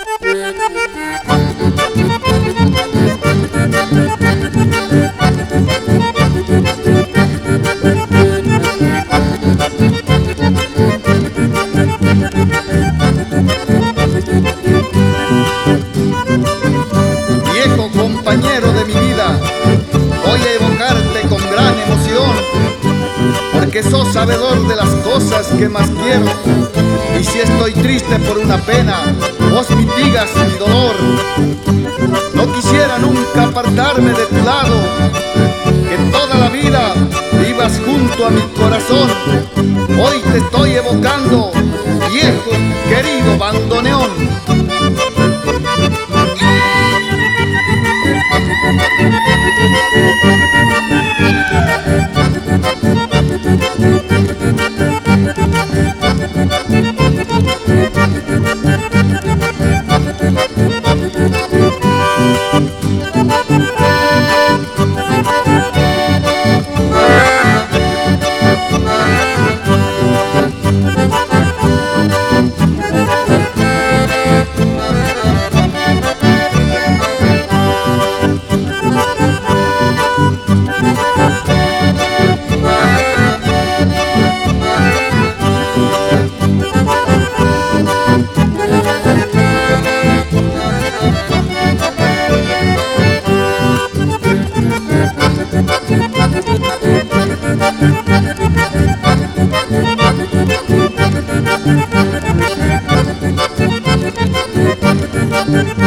Viejo compañero de mi vida, voy a evocarte con gran emoción, porque sos sabedor de las cosas que más quiero. Y si estoy triste por una pena, vos mitigas mi dolor. No quisiera nunca apartarme de tu lado, que toda la vida vivas junto a mi corazón. Hoy te estoy evocando, viejo querido bandoneón. Thank you.